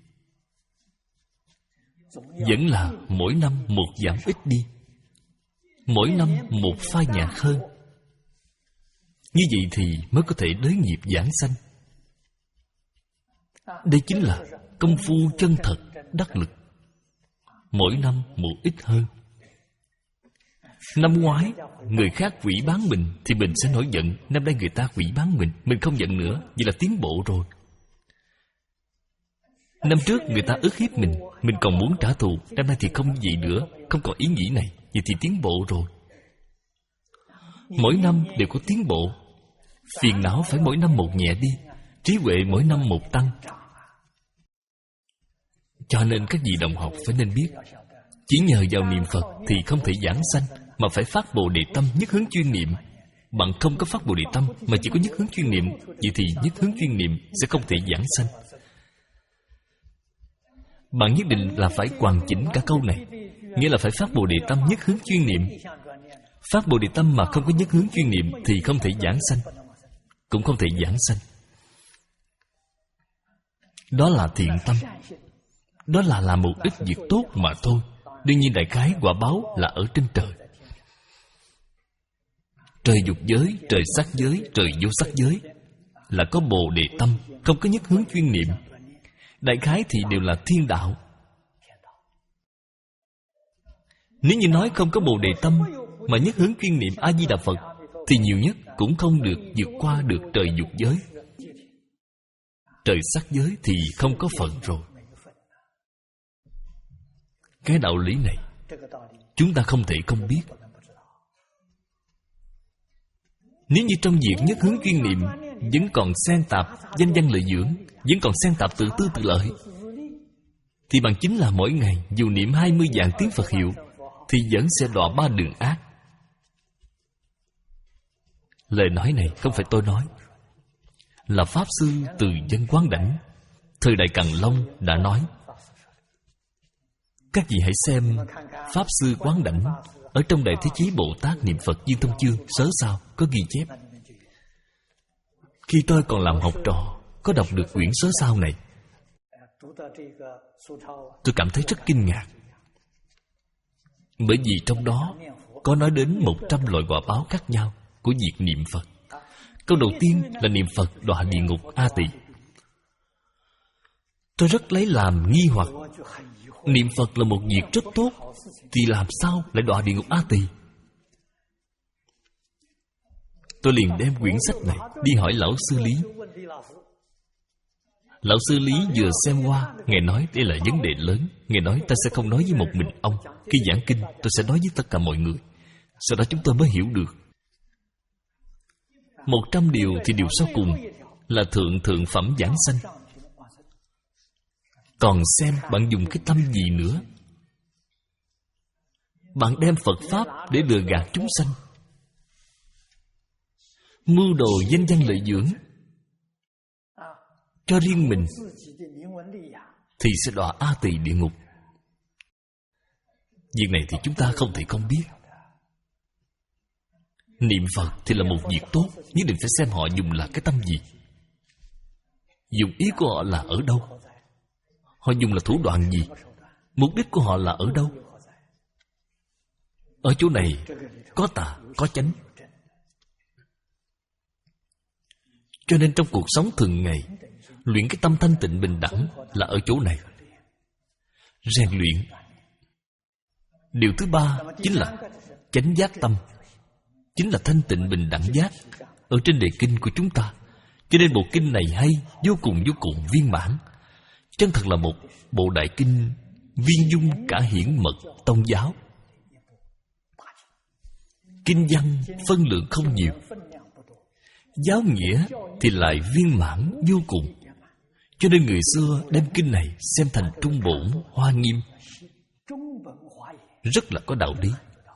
Vẫn là mỗi năm một giảm ít đi, mỗi năm một phai nhạt hơn. Như vậy thì mới có thể đới nghiệp giảng sanh. Đây chính là công phu chân thật đắc lực. Mỗi năm một ít hơn. Năm ngoái người khác quỷ bán mình thì mình sẽ nổi giận. Năm nay người ta quỷ bán mình, mình không giận nữa. Vậy là tiến bộ rồi. Năm trước người ta ức hiếp mình, mình còn muốn trả thù. Năm nay thì không gì nữa, không còn ý nghĩ này. Vậy thì tiến bộ rồi. Mỗi năm đều có tiến bộ. Phiền não phải mỗi năm một nhẹ đi, trí huệ mỗi năm một tăng. Cho nên các vị đồng học phải nên biết, chỉ nhờ vào niệm Phật thì không thể giảng sanh, mà phải phát Bồ Đề tâm nhất hướng chuyên niệm. Bạn không có phát Bồ Đề tâm mà chỉ có nhất hướng chuyên niệm, vậy thì nhất hướng chuyên niệm sẽ không thể giảng sanh. Bạn nhất định là phải hoàn chỉnh cả câu này, nghĩa là phải phát Bồ Đề tâm nhất hướng chuyên niệm. Phát Bồ Đề tâm mà không có nhất hướng chuyên niệm thì không thể giảng sanh, cũng không thể giảng sanh. Đó là thiện tâm, đó là làm một ít việc tốt mà thôi. Đương nhiên đại khái quả báo là ở trên trời. Trời dục giới, trời sắc giới, trời vô sắc giới là có Bồ Đề tâm, không có nhất hướng chuyên niệm. Đại khái thì đều là thiên đạo. Nếu như nói không có Bồ Đề tâm mà nhất hướng chuyên niệm A Di Đà Phật thì nhiều nhất cũng không được vượt qua được trời dục giới. Trời sắc giới thì không có phận rồi. Cái đạo lý này chúng ta không thể không biết. Nếu như trong việc nhất hướng chuyên niệm vẫn còn xen tạp danh văn lợi dưỡng, vẫn còn xen tạp tự tư tự lợi, thì bằng chính là mỗi ngày dù niệm hai mươi vạn tiếng Phật hiệu thì vẫn sẽ đọa ba đường ác. Lời nói này không phải tôi nói, là Pháp Sư Từ Dân Quán Đảnh thời đại Càn Long đã nói. Các vị hãy xem Pháp Sư Quán Đảnh ở trong Đại Thế Chí Bồ Tát Niệm Phật Viên Thông Chương sớ sao có ghi chép. Khi tôi còn làm học trò, có đọc được quyển sớ sao này, tôi cảm thấy rất kinh ngạc. Bởi vì trong đó có nói đến một trăm loại quả báo khác nhau của việc niệm Phật. Câu đầu tiên là niệm Phật đọa địa ngục A Tỳ. Tôi rất lấy làm nghi hoặc. Niệm Phật là một việc rất tốt, thì làm sao lại đọa địa ngục A Tỳ? Tôi liền đem quyển sách này đi hỏi Lão Sư Lý. Lão Sư Lý vừa xem qua, Ngài nói đây là vấn đề lớn. Ngài nói ta sẽ không nói với một mình ông. Khi giảng kinh tôi sẽ nói với tất cả mọi người. Sau đó chúng tôi mới hiểu được. Một trăm điều thì điều sau cùng là thượng thượng phẩm giảng sanh. Còn xem bạn dùng cái tâm gì nữa. Bạn đem Phật Pháp để lừa gạt chúng sanh, mưu đồ danh văn lợi dưỡng cho riêng mình, thì sẽ đọa A Tỳ địa ngục. Việc này thì chúng ta không thể không biết. Niệm Phật thì là một việc tốt, nhất định phải xem họ dùng là cái tâm gì, dùng ý của họ là ở đâu, họ dùng là thủ đoạn gì, mục đích của họ là ở đâu. Ở chỗ này có tà, có chánh. Cho nên trong cuộc sống thường ngày, luyện cái tâm thanh tịnh bình đẳng là ở chỗ này. Rèn luyện. Điều thứ ba chính là chánh giác tâm, chính là thanh tịnh bình đẳng giác ở trên đề kinh của chúng ta. Cho nên bộ kinh này hay, vô cùng vô cùng viên mãn. Chân thật là một bộ đại kinh viên dung cả hiển mật tông giáo. Kinh văn phân lượng không nhiều, giáo nghĩa thì lại viên mãn vô cùng. Cho nên người xưa đem kinh này xem thành trung bổn hoa nghiêm, rất là có đạo lý.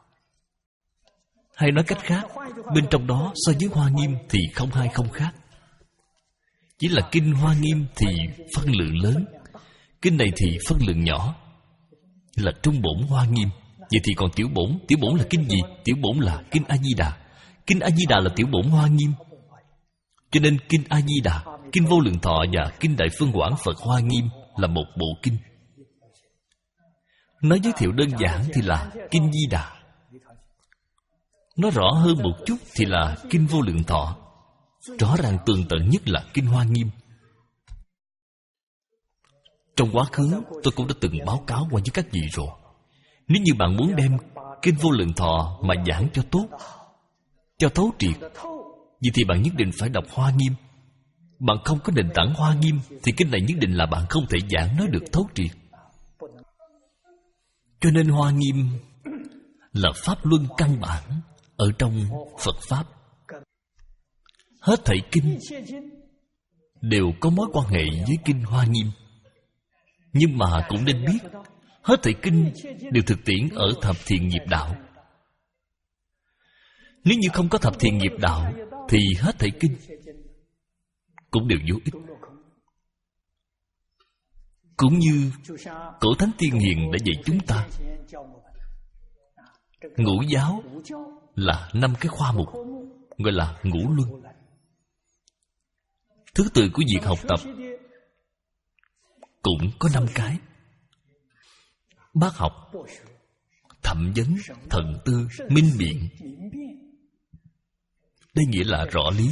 Hay nói cách khác, bên trong đó so với hoa nghiêm thì không hai không khác. Chỉ là kinh hoa nghiêm thì phân lượng lớn, kinh này thì phân lượng nhỏ, là trung bổn hoa nghiêm. Vậy thì còn tiểu bổn, tiểu bổn là kinh gì? Tiểu bổn là kinh A Di Đà. Kinh A Di Đà là tiểu bổn hoa nghiêm. Cho nên kinh A Di Đà Kinh Vô Lượng Thọ và Kinh Đại Phương Quảng Phật Hoa Nghiêm là một bộ kinh. Nói giới thiệu đơn giản thì là Kinh Di Đà. Nói rõ hơn một chút thì là Kinh Vô Lượng Thọ. Rõ ràng tường tận nhất là Kinh Hoa Nghiêm. Trong quá khứ tôi cũng đã từng báo cáo qua với các vị rồi. Nếu như bạn muốn đem Kinh Vô Lượng Thọ mà giảng cho tốt, cho thấu triệt, vậy thì bạn nhất định phải đọc Hoa Nghiêm. Bạn không có nền tảng Hoa Nghiêm thì kinh này nhất định là bạn không thể giảng nói được thấu triệt. Cho nên Hoa Nghiêm là pháp luân căn bản ở trong Phật Pháp. Hết thảy kinh đều có mối quan hệ với Kinh Hoa Nghiêm. Nhưng mà cũng nên biết, hết thảy kinh đều thực tiễn ở thập thiện nghiệp đạo. Nếu như không có thập thiện nghiệp đạo thì hết thảy kinh cũng đều vô ích. Cũng như cổ thánh tiên hiền đã dạy chúng ta, ngũ giáo là năm cái khoa mục, gọi là ngũ luân. Thứ tự của việc học tập cũng có năm cái: bác học, thẩm vấn, thận tư, minh biện. Đây nghĩa là rõ lý.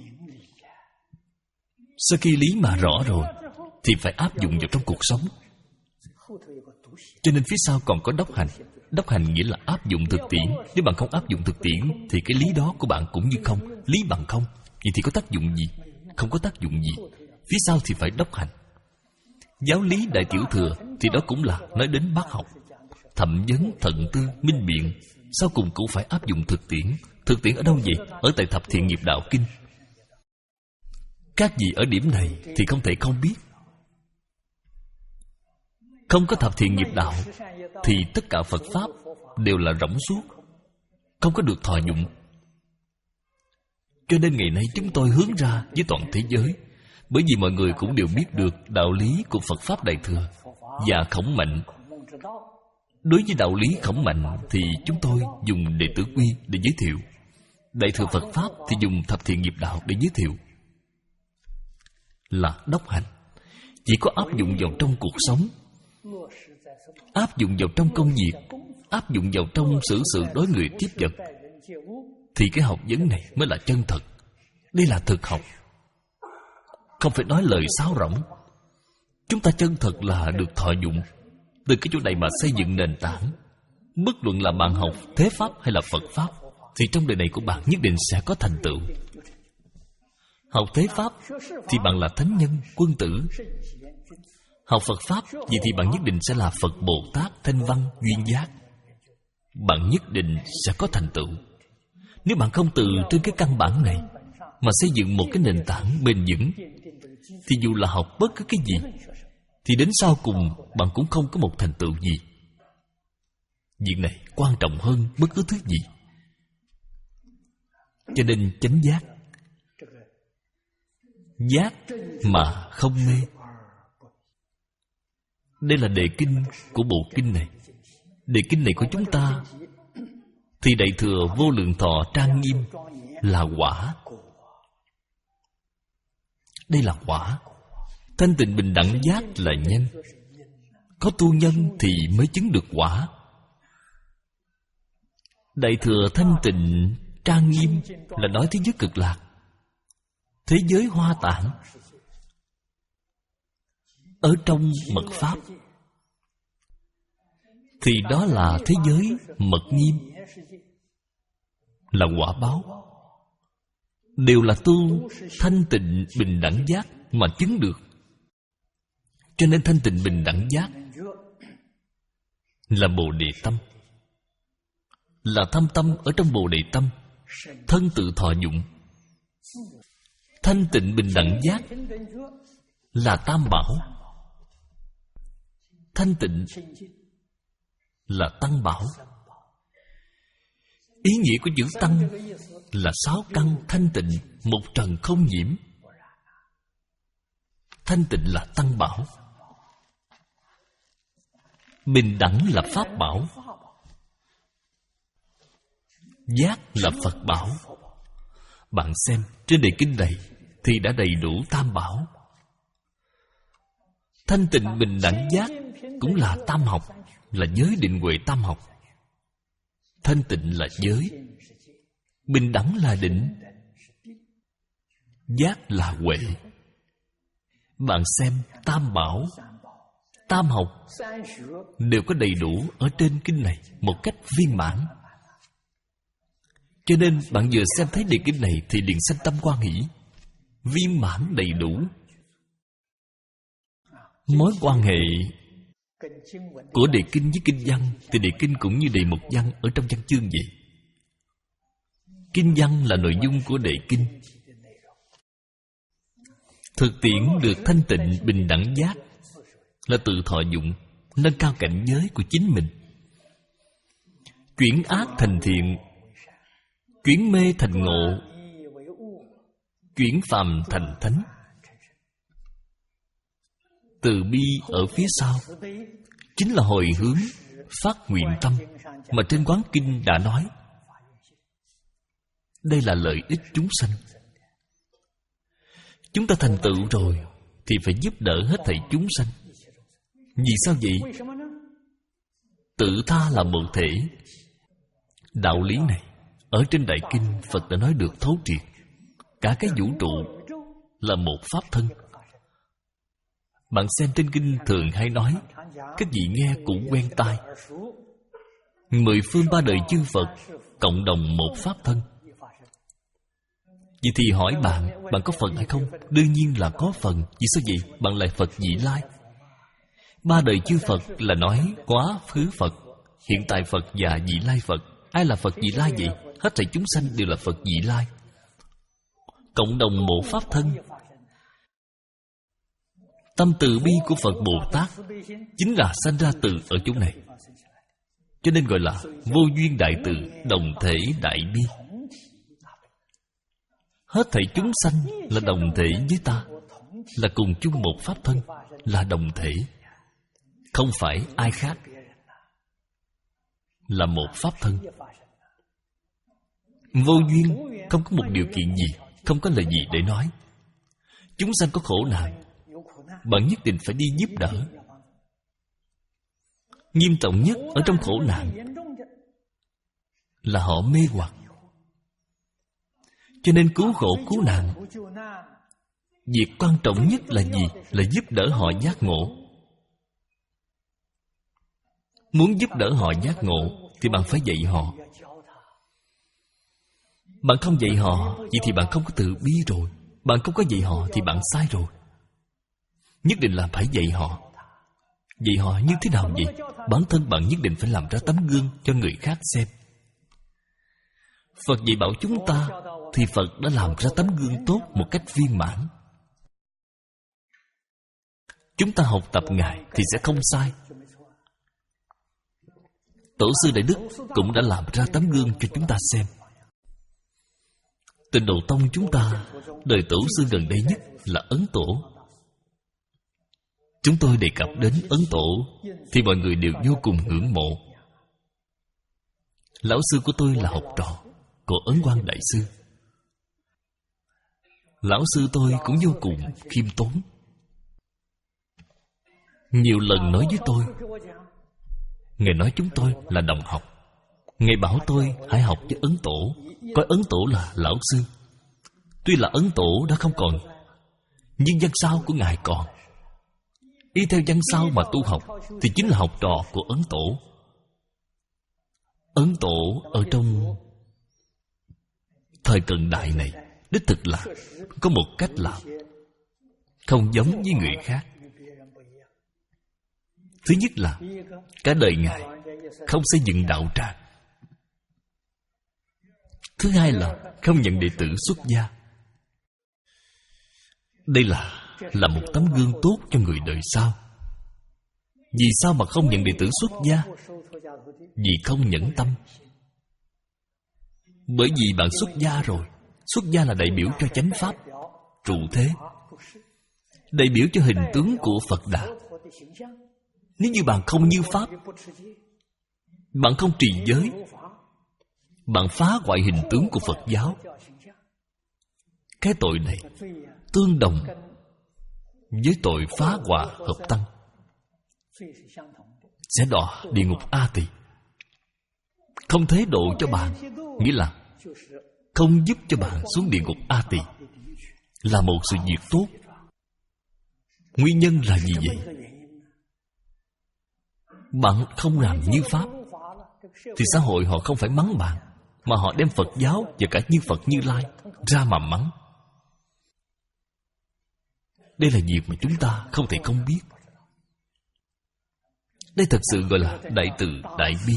Sau khi lý mà rõ rồi thì phải áp dụng vào trong cuộc sống. Cho nên phía sau còn có đốc hành. Đốc hành nghĩa là áp dụng thực tiễn. Nếu bạn không áp dụng thực tiễn thì cái lý đó của bạn cũng như không. Lý bằng không. Vậy thì có tác dụng gì? Không có tác dụng gì. Phía sau thì phải đốc hành. Giáo lý Đại Tiểu Thừa thì đó cũng là nói đến bác học, thẩm vấn, thận tư, minh biện. Sau cùng cũng phải áp dụng thực tiễn. Thực tiễn ở đâu vậy? Ở tại thập thiện nghiệp đạo kinh. Các vị ở điểm này thì không thể không biết. Không có thập thiện nghiệp đạo thì tất cả Phật Pháp đều là rỗng suốt, không có được thọ dụng. Cho nên ngày nay chúng tôi hướng ra với toàn thế giới, bởi vì mọi người cũng đều biết được đạo lý của Phật Pháp Đại Thừa và Khổng Mạnh. Đối với đạo lý Khổng Mạnh thì chúng tôi dùng Đệ Tử Quy để giới thiệu. Đại Thừa Phật Pháp thì dùng thập thiện nghiệp đạo để giới thiệu. Là đốc hành. Chỉ có áp dụng vào trong cuộc sống, áp dụng vào trong công việc, áp dụng vào trong xử sự đối người tiếp vật, thì cái học vấn này mới là chân thật. Đây là thực học, không phải nói lời sáo rỗng. Chúng ta chân thật là được thọ dụng. Từ cái chỗ này mà xây dựng nền tảng. Bất luận là bạn học Thế Pháp hay là Phật Pháp thì trong đời này của bạn nhất định sẽ có thành tựu. Học Thế Pháp thì bạn là thánh nhân, quân tử. Học Phật Pháp vậy thì bạn nhất định sẽ là Phật Bồ Tát, Thanh Văn, Duyên Giác. Bạn nhất định sẽ có thành tựu. Nếu bạn không từ trên cái căn bản này mà xây dựng một cái nền tảng bền vững, thì dù là học bất cứ cái gì thì đến sau cùng bạn cũng không có một thành tựu gì. Việc này quan trọng hơn bất cứ thứ gì. Cho nên chánh giác, giác mà không mê. Đây là đề kinh của bộ kinh này. Đề kinh này của chúng ta thì Đại Thừa Vô Lượng Thọ trang nghiêm là quả. Đây là quả. Thanh tịnh bình đẳng giác là nhân. Có tu nhân thì mới chứng được quả. Đại Thừa thanh tịnh trang nghiêm là nói thế giới cực lạc, thế giới Hoa Tạng. Ở trong mật Pháp thì đó là thế giới mật nghiêm, là quả báo. Đều là tu thanh tịnh bình đẳng giác mà chứng được. Cho nên thanh tịnh bình đẳng giác là Bồ Đề Tâm, là thâm tâm ở trong Bồ Đề Tâm, thân tự thọ dụng. Thanh tịnh bình đẳng giác là Tam Bảo. Thanh tịnh là Tăng Bảo. Ý nghĩa của chữ Tăng là sáu căn thanh tịnh, một trần không nhiễm. Thanh tịnh là Tăng Bảo. Bình đẳng là Pháp Bảo. Giác là Phật Bảo. Bạn xem trên đề kinh này thì đã đầy đủ tam bảo. Thanh tịnh bình đẳng giác cũng là tam học, là giới định huệ tam học. Thanh tịnh là giới, bình đẳng là định, giác là huệ. Bạn xem tam bảo, tam học đều có đầy đủ ở trên kinh này một cách viên mãn. Cho nên bạn vừa xem thấy đề kinh này thì liền sanh tâm quan hỷ, viên mãn đầy đủ. Mối quan hệ của đề kinh với kinh văn thì đề kinh cũng như đề mục văn ở trong văn chương vậy. Kinh văn là nội dung của đề kinh. Thực tiễn được thanh tịnh bình đẳng giác là tự thọ dụng, nâng cao cảnh giới của chính mình, chuyển ác thành thiện, chuyển mê thành ngộ, chuyển phàm thành thánh. Từ bi ở phía sau chính là hồi hướng, phát nguyện tâm mà trên Quán Kinh đã nói. Đây là lợi ích chúng sanh. Chúng ta thành tựu rồi thì phải giúp đỡ hết thảy chúng sanh. Vì sao vậy? Tự tha là một thể. Đạo lý này ở trên Đại Kinh Phật đã nói được thấu triệt. Cả cái vũ trụ là một pháp thân. Bạn xem trên kinh thường hay nói, các vị nghe cũng quen tai. Mười phương ba đời chư Phật cộng đồng một pháp thân. Vậy thì hỏi bạn, bạn có phần hay không? Đương nhiên là có phần. Vì sao vậy? Bạn là Phật vị lai. Ba đời chư Phật là nói quá khứ Phật, hiện tại Phật và vị lai Phật. Ai là Phật vị lai vậy? Hết thảy chúng sanh đều là Phật vị lai, cộng đồng một pháp thân. Tâm từ bi của Phật Bồ Tát chính là sanh ra từ ở chỗ này. Cho nên gọi là vô duyên đại từ, đồng thể đại bi. Hết thảy chúng sanh là đồng thể với ta, là cùng chung một pháp thân, là đồng thể, không phải ai khác, là một pháp thân. Vô duyên, không có một điều kiện gì, không có lời gì để nói. Chúng sanh có khổ nạn, bạn nhất định phải đi giúp đỡ. Nghiêm trọng nhất ở trong khổ nạn là họ mê hoặc. Cho nên cứu khổ cứu nạn, việc quan trọng nhất là gì? Là giúp đỡ họ giác ngộ. Muốn giúp đỡ họ giác ngộ thì bạn phải dạy họ. Bạn không dạy họ, vậy thì bạn không có từ bi rồi. Bạn không có dạy họ thì bạn sai rồi. Nhất định là phải dạy họ. Dạy họ như thế nào vậy? Bản thân bạn nhất định phải làm ra tấm gương cho người khác xem. Phật dạy bảo chúng ta thì Phật đã làm ra tấm gương tốt một cách viên mãn. Chúng ta học tập Ngài thì sẽ không sai. Tổ sư Đại Đức cũng đã làm ra tấm gương cho chúng ta xem. Tịnh Độ Tông chúng ta, đời tổ sư gần đây nhất là Ấn Tổ. Chúng tôi đề cập đến Ấn Tổ thì mọi người đều vô cùng ngưỡng mộ. Lão sư của tôi là học trò của Ấn Quang Đại Sư. Lão sư tôi cũng vô cùng khiêm tốn. Nhiều lần nói với tôi, Ngài nói chúng tôi là đồng học. Ngài bảo tôi hãy học với Ấn Tổ, coi Ấn Tổ là lão sư. Tuy là Ấn Tổ đã không còn, nhưng văn sao của Ngài còn. Y theo văn sao mà tu học thì chính là học trò của Ấn Tổ. Ấn Tổ ở trong thời cận đại này đích thực là có một cách làm không giống với người khác. Thứ nhất là cả đời Ngài không xây dựng đạo tràng. Thứ hai là không nhận đệ tử xuất gia. Đây là là một tấm gương tốt cho người đời sau. Vì sao mà không nhận đệ tử xuất gia? Vì không nhẫn tâm. Bởi vì bạn xuất gia rồi. Xuất gia là đại biểu cho chánh pháp, trụ thế, đại biểu cho hình tướng của Phật Đà. Nếu như bạn không như pháp, bạn không trì giới, bạn phá hoại hình tướng của Phật giáo, Cái tội này tương đồng với tội phá hòa hợp tăng, sẽ đọa địa ngục A Tỳ. Không thế độ cho bạn, nghĩa là không giúp cho bạn xuống địa ngục A Tỳ, là một sự việc tốt. Nguyên nhân là gì vậy? Bạn không làm như Pháp thì xã hội họ không phải mắng bạn, mà họ đem Phật giáo và cả Như Phật Như Lai ra mà mắng. Đây là việc mà chúng ta không thể không biết. Đây thật sự gọi là đại từ đại bi.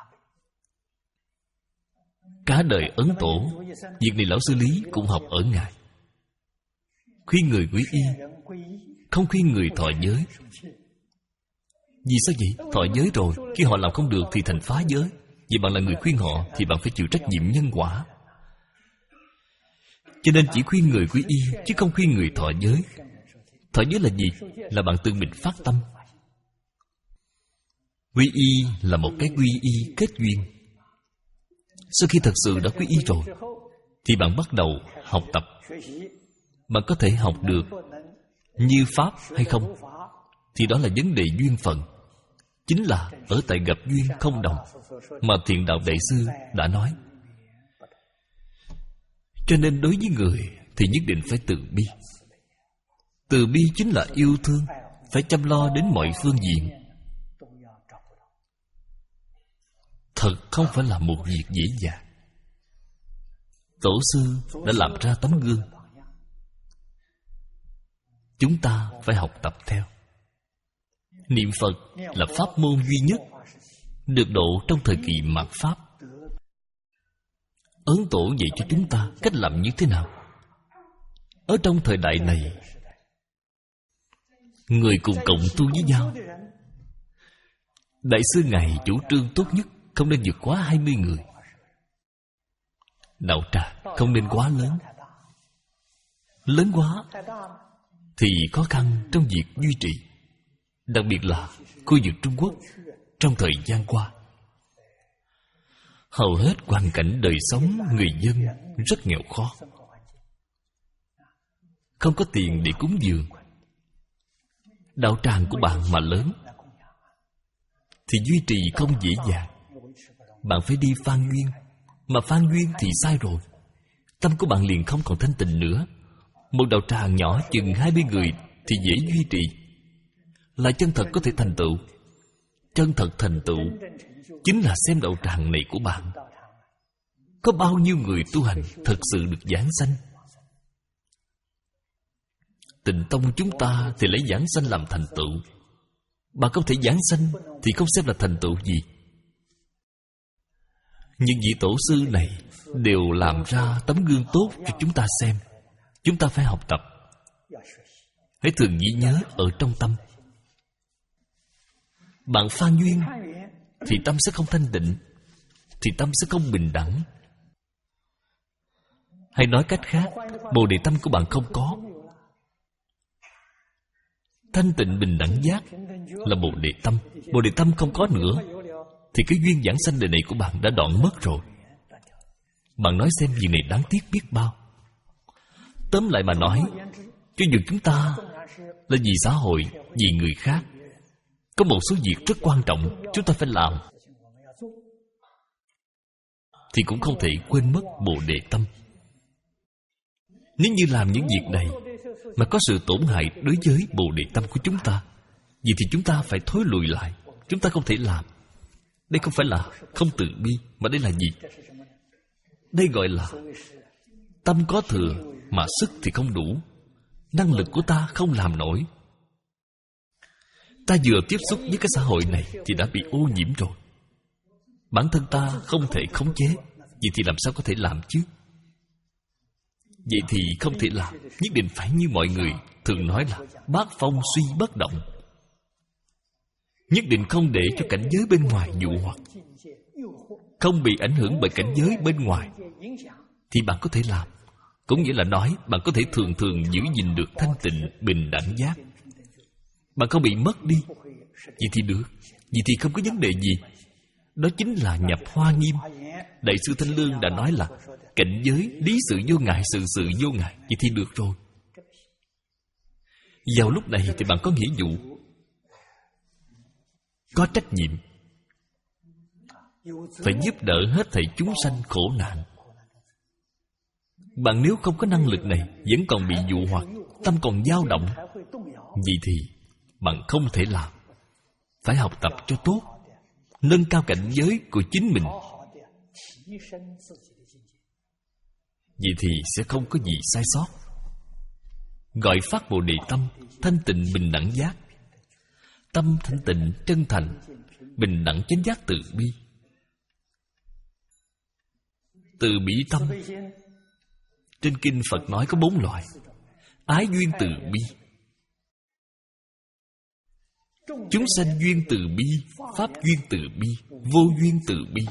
Cả đời Ấn Tổ, việc này lão sư Lý cũng học ở Ngài. Khuyên người quy y, không khuyên người thọ giới. Vì sao vậy? Thọ giới rồi, khi họ làm không được thì thành phá giới. Vì bạn là người khuyên họ thì bạn phải chịu trách nhiệm nhân quả. Cho nên chỉ khuyên người quy y, chứ không khuyên người thọ giới. Thọ giới là gì? Là bạn tự mình phát tâm. Quy y là một cái quy y kết duyên. Sau khi thật sự đã quy y rồi thì bạn bắt đầu học tập. Bạn có thể học được như Pháp hay không thì đó là vấn đề duyên phận. Chính là ở tại gặp duyên không đồng mà Thiện Đạo Đại Sư đã nói. Cho nên đối với người thì nhất định phải từ bi. Từ bi chính là yêu thương, phải chăm lo đến mọi phương diện. Thật không phải là một việc dễ dàng. Tổ sư đã làm ra tấm gương, chúng ta phải học tập theo. Niệm Phật là pháp môn duy nhất được độ trong thời kỳ mạt Pháp. Ấn Tổ dạy cho chúng ta cách làm như thế nào. Ở trong thời đại này, người cùng cộng tu với nhau, Đại sư Ngài chủ trương tốt nhất không nên vượt quá hai mươi người. Đạo tràng không nên quá lớn. Lớn quá thì khó khăn trong việc duy trì. Đặc biệt là khu vực Trung Quốc trong thời gian qua, hầu hết hoàn cảnh đời sống người dân rất nghèo khó, không có tiền để cúng dường. Đạo tràng của bạn mà lớn thì duy trì không dễ dàng. Bạn phải đi Phan Duyên, mà Phan Duyên thì sai rồi, tâm của bạn liền không còn thanh tịnh nữa. Một đạo tràng nhỏ chừng hai mươi người thì dễ duy trì, là chân thật có thể thành tựu. Chân thật thành tựu chính là xem đạo tràng này của bạn có bao nhiêu người tu hành thật sự được giảng sanh. Tịnh tông chúng ta thì lấy giảng sanh làm thành tựu. Bạn không thể giảng sanh thì không xem là thành tựu gì. Những vị tổ sư này đều làm ra tấm gương tốt cho chúng ta xem. Chúng ta phải học tập, hãy thường ghi nhớ ở trong tâm. Bạn phan duyên thì tâm sẽ không thanh tịnh, thì tâm sẽ không bình đẳng. Hay nói cách khác, bồ đề tâm của bạn không có. Thanh tịnh bình đẳng giác là bồ đề tâm. Bồ đề tâm không có nữa thì cái duyên giảng sanh đời này của bạn đã đoạn mất rồi. Bạn nói xem việc này đáng tiếc biết bao. Tóm lại mà nói, cho dù chúng ta là vì xã hội, vì người khác, có một số việc rất quan trọng chúng ta phải làm, thì cũng không thể quên mất bồ đề tâm. Nếu như làm những việc này mà có sự tổn hại đối với bồ đề tâm của chúng ta, vậy thì chúng ta phải thối lùi lại. Chúng ta không thể làm. Đây không phải là không từ bi, mà đây là gì? Đây gọi là tâm có thừa mà sức thì không đủ. Năng lực của ta không làm nổi. Ta vừa tiếp xúc với cái xã hội này thì đã bị ô nhiễm rồi. Bản thân ta không thể khống chế, vậy thì làm sao có thể làm chứ? Vậy thì không thể làm. Nhất định phải như mọi người thường nói là bát phong suy bất động. Nhất định không để cho cảnh giới bên ngoài dụ hoặc, không bị ảnh hưởng bởi cảnh giới bên ngoài, thì bạn có thể làm. Cũng nghĩa là nói bạn có thể thường thường giữ gìn được thanh tịnh bình đẳng giác. Bạn không bị mất đi, vậy thì được. Vậy thì không có vấn đề gì. Đó chính là nhập Hoa Nghiêm. Đại sư Thanh Lương đã nói là cảnh giới lý sự vô ngại, sự sự vô ngại, vậy thì được rồi. Vào lúc này thì bạn có nghĩa vụ, có trách nhiệm phải giúp đỡ hết thảy chúng sanh khổ nạn. Bạn nếu không có năng lực này, vẫn còn bị dụ hoặc, tâm còn dao động, vậy thì bạn không thể làm. Phải học tập cho tốt, nâng cao cảnh giới của chính mình, vậy thì sẽ không có gì sai sót. Gọi phát Bồ Đề tâm, thanh tịnh bình đẳng giác. Tâm thanh tịnh chân thành, bình đẳng chánh giác từ bi. Từ bi tâm, trên kinh Phật nói có bốn loại: ái duyên từ bi, chúng sanh duyên từ bi, pháp duyên từ bi, vô duyên từ bi.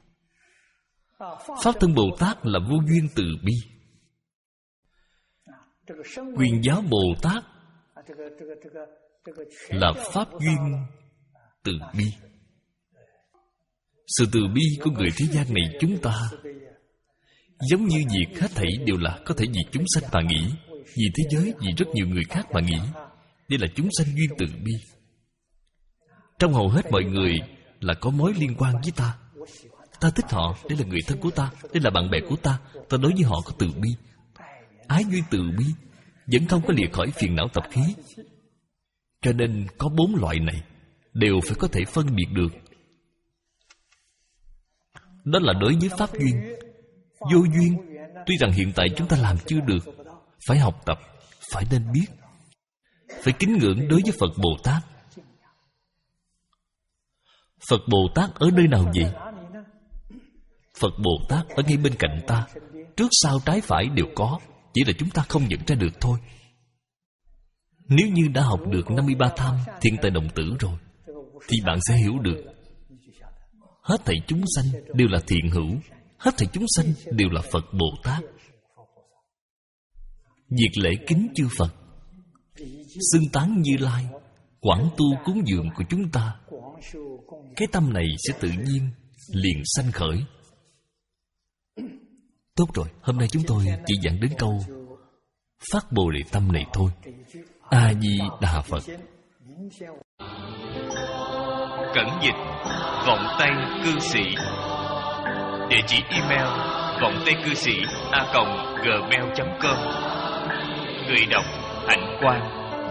Pháp Thân Bồ Tát là vô duyên từ bi. Quyền Giáo Bồ Tát là pháp duyên từ bi. Sự từ bi của người thế gian này chúng ta giống như việc hết thảy đều là có thể vì chúng sanh mà nghĩ, vì thế giới, vì rất nhiều người khác mà nghĩ. Đây là chúng sanh duyên từ bi. Trong hầu hết mọi người là có mối liên quan với ta. Ta thích họ, đây là người thân của ta, đây là bạn bè của ta, ta đối với họ có từ bi. Ái duyên từ bi vẫn không có lìa khỏi phiền não tập khí. Cho nên có bốn loại này đều phải có thể phân biệt được. Đó là đối với pháp duyên. Vô duyên, tuy rằng hiện tại chúng ta làm chưa được, phải học tập, phải nên biết, phải kính ngưỡng đối với Phật Bồ Tát. Phật Bồ Tát ở nơi nào vậy? Phật Bồ Tát ở ngay bên cạnh ta, trước sau trái phải đều có, chỉ là chúng ta không nhận ra được thôi. Nếu như đã học được năm mươi ba tham thiện tài đồng tử rồi, thì bạn sẽ hiểu được hết thảy chúng sanh đều là thiện hữu, hết thảy chúng sanh đều là Phật Bồ Tát. Việc lễ kính chư Phật, xưng tán Như Lai, quảng tu cúng dường của chúng ta, cái tâm này sẽ tự nhiên liền sanh khởi. Tốt rồi, hôm nay chúng tôi chỉ giảng đến câu phát Bồ Đề tâm này thôi. A Di Đà Phật. Cẩn dịch Vọng Tây Cư Sĩ. Địa chỉ email vọng tây cư sĩ a còng gmail chấm com. Người đọc Hạnh Quang.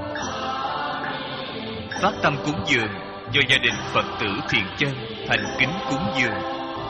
Phát tâm cúng dường do gia đình Phật tử Thiện Chân thành kính cúng dường.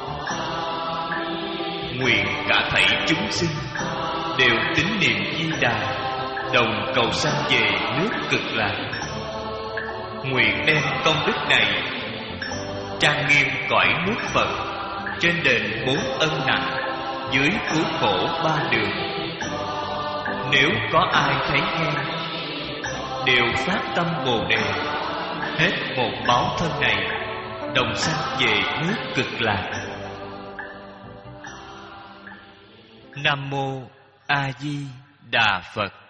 Nguyện cả thảy chúng sinh đều tín niệm Di Đà, đồng cầu sanh về nước Cực Lạc. Nguyện đem công đức này trang nghiêm cõi nước Phật, trên đền bốn ân nặng, dưới cứu khổ ba đường. Nếu có ai thấy nghe, đều phát tâm Bồ Đề, hết một báo thân này, đồng sanh về nước Cực Lạc. Nam Mô A Di Đà Phật.